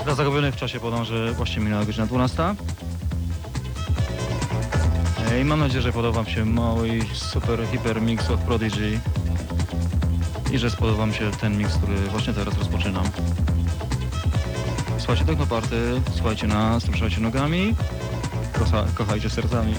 Dla zagubionych w czasie podam, że właśnie minęła godzina 12. I mam nadzieję, że podoba Wam się mały, super, hiper mix od Prodigy i że spodoba Wam się ten mix, który właśnie teraz rozpoczynam. Słuchajcie technoparty, słuchajcie nas, ruszajcie nogami, kochajcie sercami.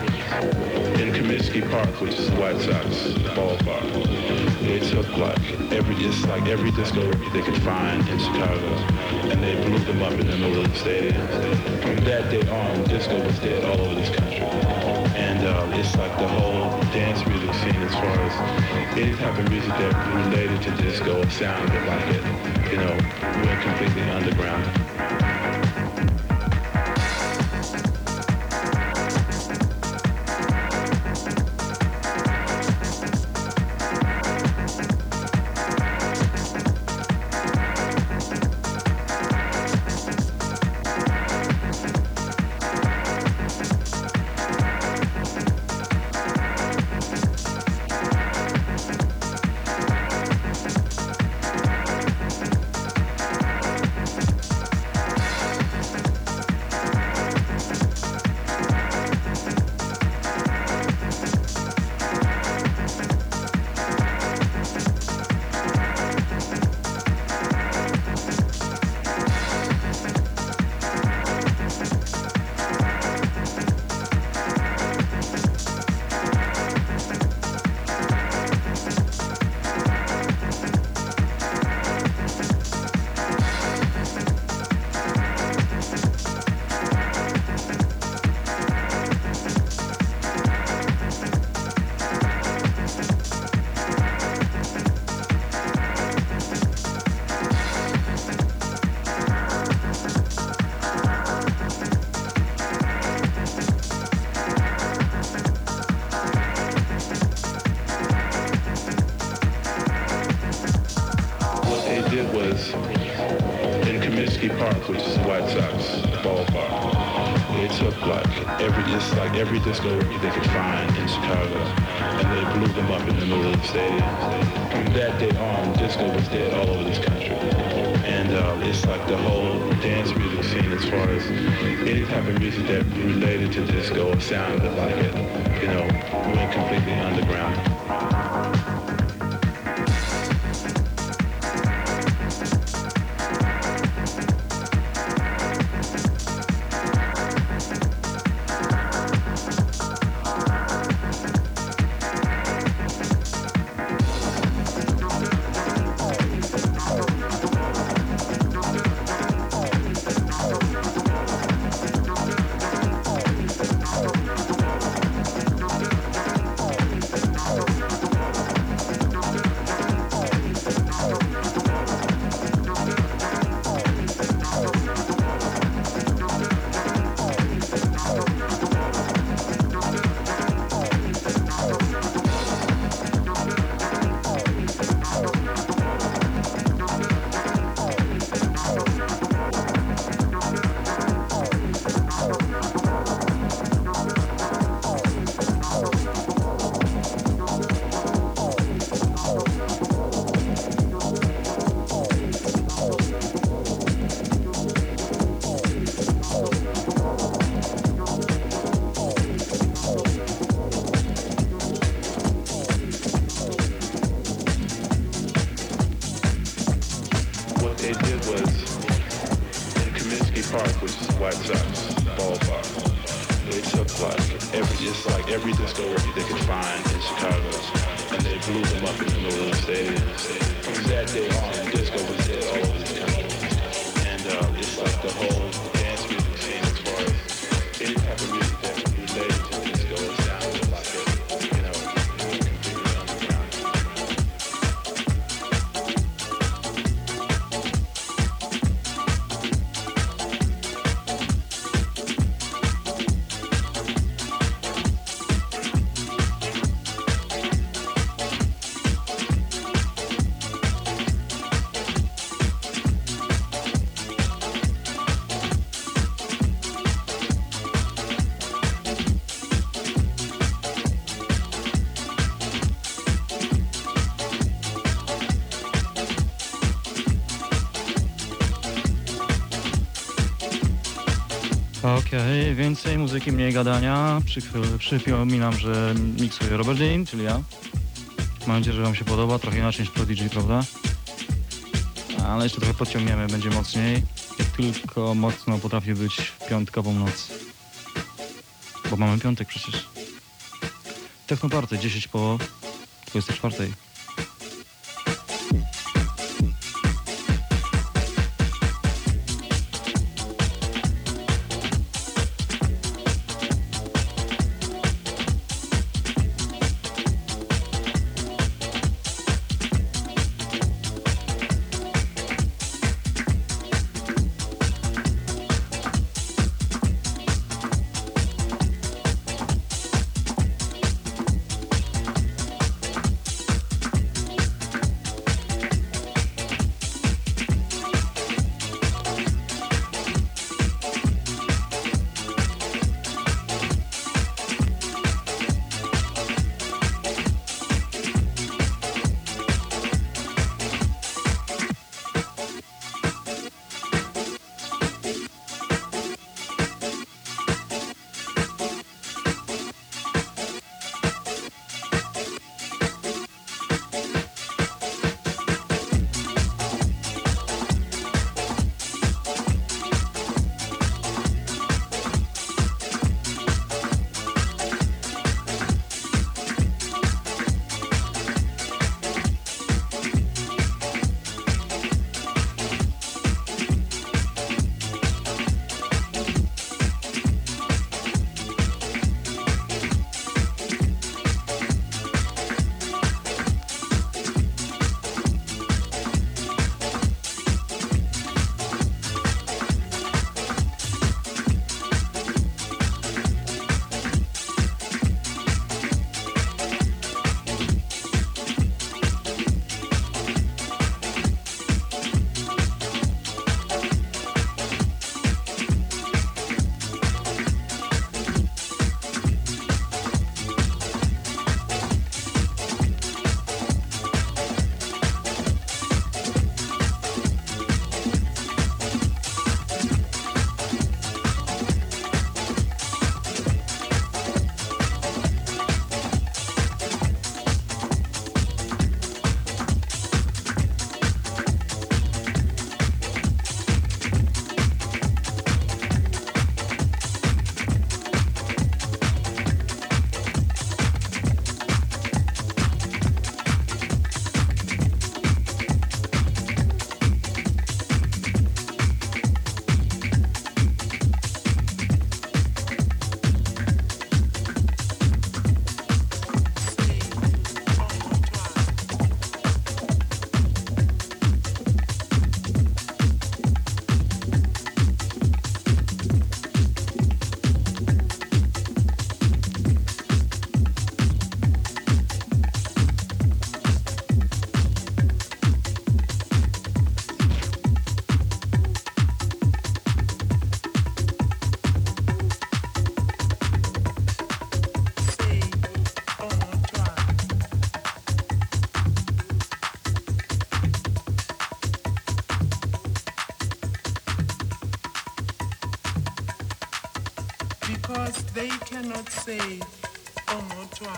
in Comiskey Park, which is the White Sox ballpark. They took like every disco they could find in Chicago, and they blew them up in the middle of the stadium. From that day on, disco was dead all over this country. And it's like the whole dance music scene, as far as any type of music that related to disco or sounded like it, went completely underground. In Comiskey Park, which is the White Sox ballpark, they took like every disco they could find in Chicago, and they blew them up in the middle of the stadium. From that day on, disco was dead all over this country. And it's like the whole dance music scene, as far as any type of music that related to disco or sounded like it, went completely underground. Which is the White Sox ballpark. They took every disco they could find in Chicago, and they blew them up in the middle of the stadium. From that day on, disco was dead all over this country. And it's like the whole dance music scene, as far as any type of music that related to disco or sounded like it, completely underground. Okej, więcej muzyki, mniej gadania. Przypominam, że miksuje Robert Dean, czyli ja. Mam nadzieję, że wam się podoba, trochę inaczej niż Prodigy, prawda? Ale jeszcze trochę podciągniemy, będzie mocniej. Jak tylko mocno potrafi być w piątkową noc. Bo mamy piątek przecież. Technoparty, 10 po 24. because they cannot say or not try.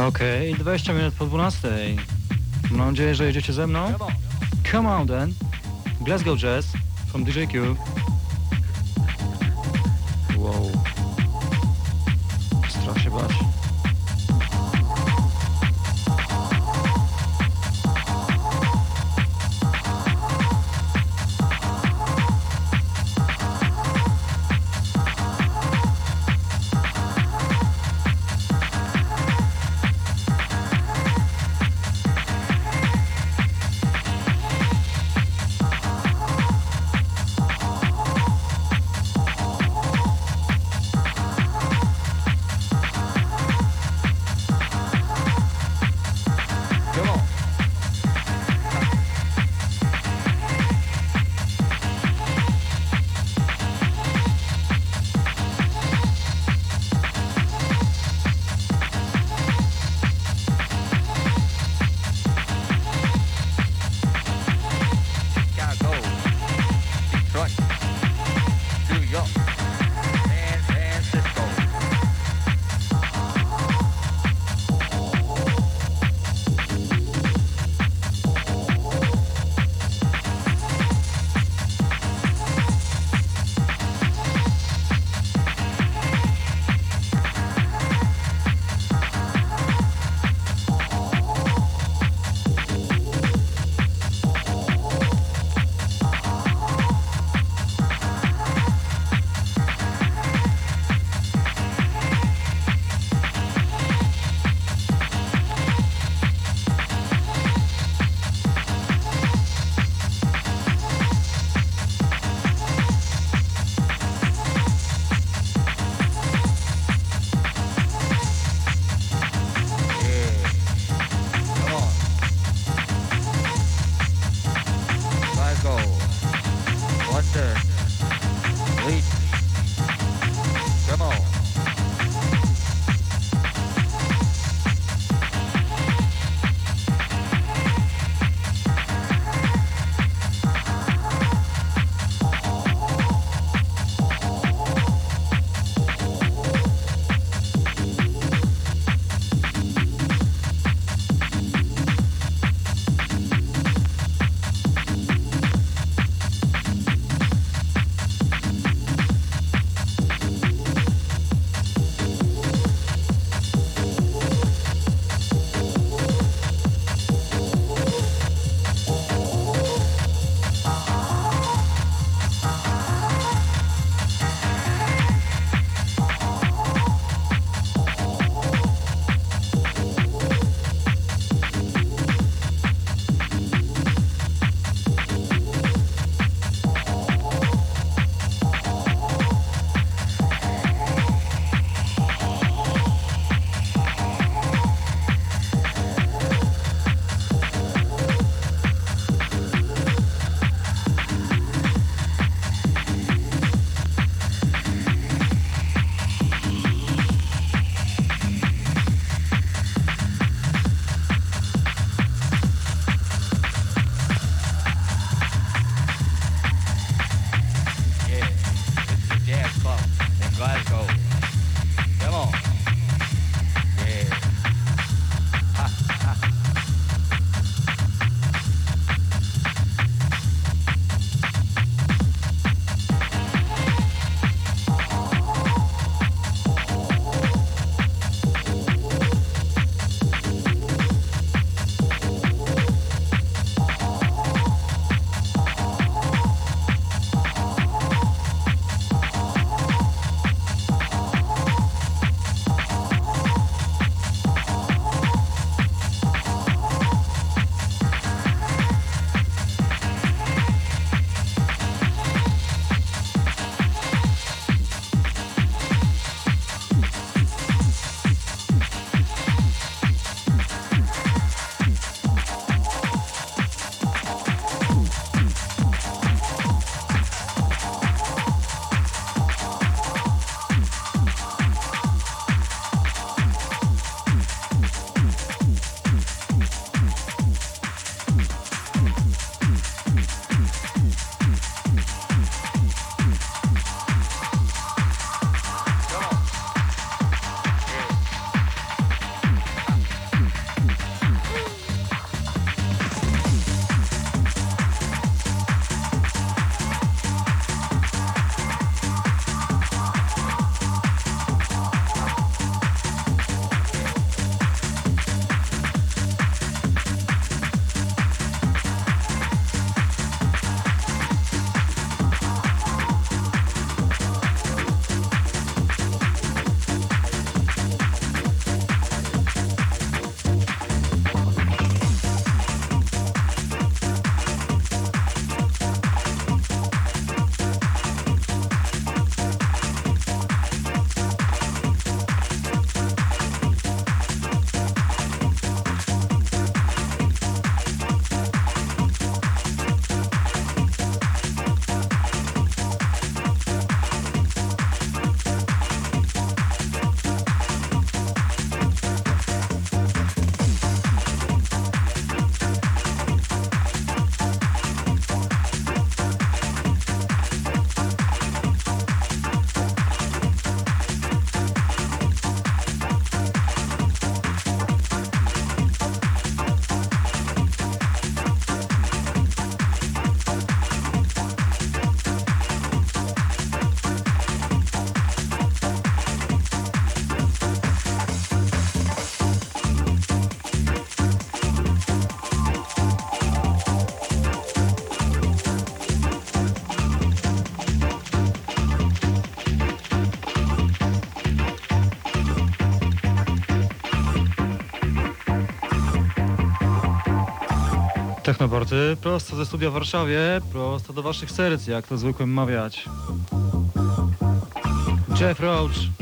Okej, 20 minut po 12. Mam nadzieję, że jedziecie ze mną. Come on then. Glasgow Jazz from DJ Q. Wow. Strach się bać. Technoporty prosto ze studia w Warszawie, prosto do waszych serc, jak to zwykłem mawiać. Jeff Roach.